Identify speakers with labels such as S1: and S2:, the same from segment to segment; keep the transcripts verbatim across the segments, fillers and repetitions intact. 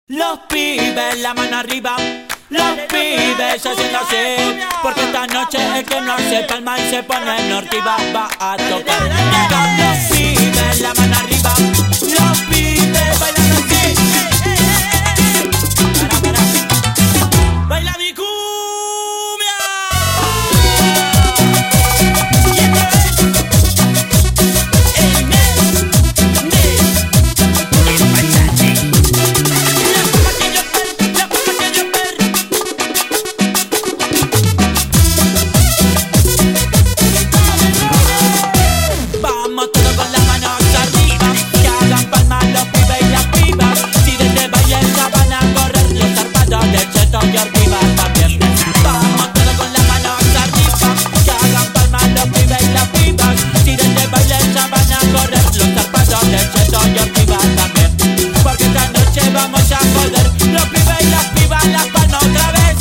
S1: Los pibes, la mano arriba. Los pibes haciendo así, porque esta noche el que no hace palma y se pone nortiva va a tocar. Con los pibes, la mano arriba. Los pibes bailando así. Para, para. Baila mi cumbia. Y esto es el mes de el paisaje. La forma que yo per, la forma que yo per. Vamos todos con las manos arriba, que hagan palmas los pibes y las pibas. Si desde Valle ya van a correr los zarpados de Cheto y arriba también. Vamos todos con las manos arriba, que hagan palmas los pibes y las pibas. Si desde Valle ya van a correr los zarpados de Cheto y arriba también. Porque esta noche vamos a joder los pibes y las pibas, las palmas otra vez.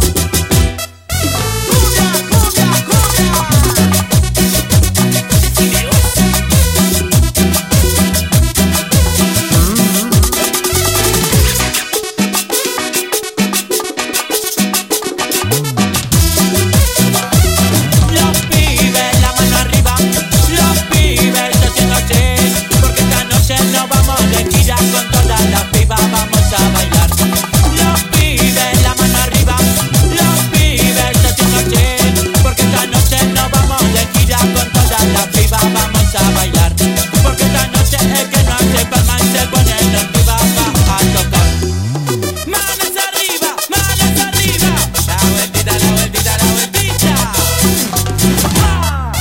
S1: Cumbia, cumbia, cumbia. Los pibes, la mano arriba. Los pibes haciendo así, porque esta noche nos vamos de gira con todas las pibas, vamos a bailar. Los pibes, la mano arriba. Los pibes haciendo así, porque esta noche nos vamos de gira con todas las pibas, vamos a bailar. Porque esta noche el que no hace palma y se pone nortiva va a tocar. Manos arriba, manos arriba. La vueltita, la vueltita, la vueltita. ¡Ah!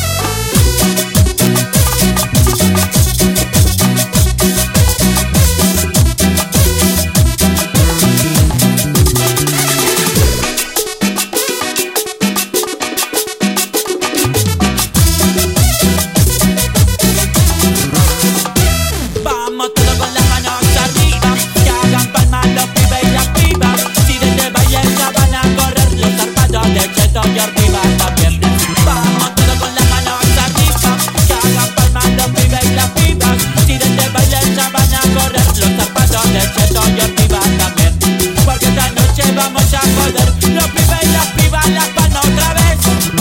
S1: Vamos todos con las manos arriba, que hagan palmas los pibes y las pibas. Si desde Valle ya van a correr los zarpados de Cheto y arriba también. Vamos todos con las manos arriba, que hagan palmas los pibes y las pibas. Si desde Valle ya van a correr los zarpados de Cheto y arriba también. Porque esta noche vamos a joder los pibes y las pibas, las palmas otra vez.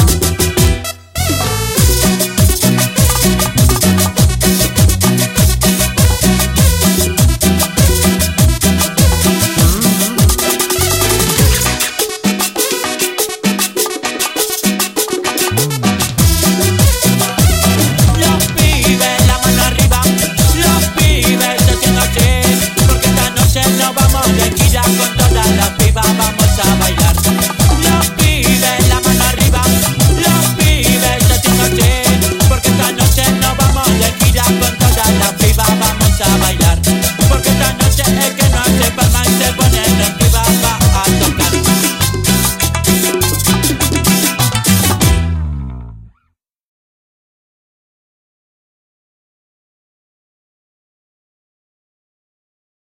S1: Los pibes, la mano arriba. Los pibes haciendo así, porque esta noche nos vamos de gira con todas las pibas, vamos a bailar. Los pibes, la mano arriba. Los pibes haciendo así, porque esta noche nos vamos de gira con todas las pibas, vamos a bailar. Porque esta noche el que no hace palma y se pone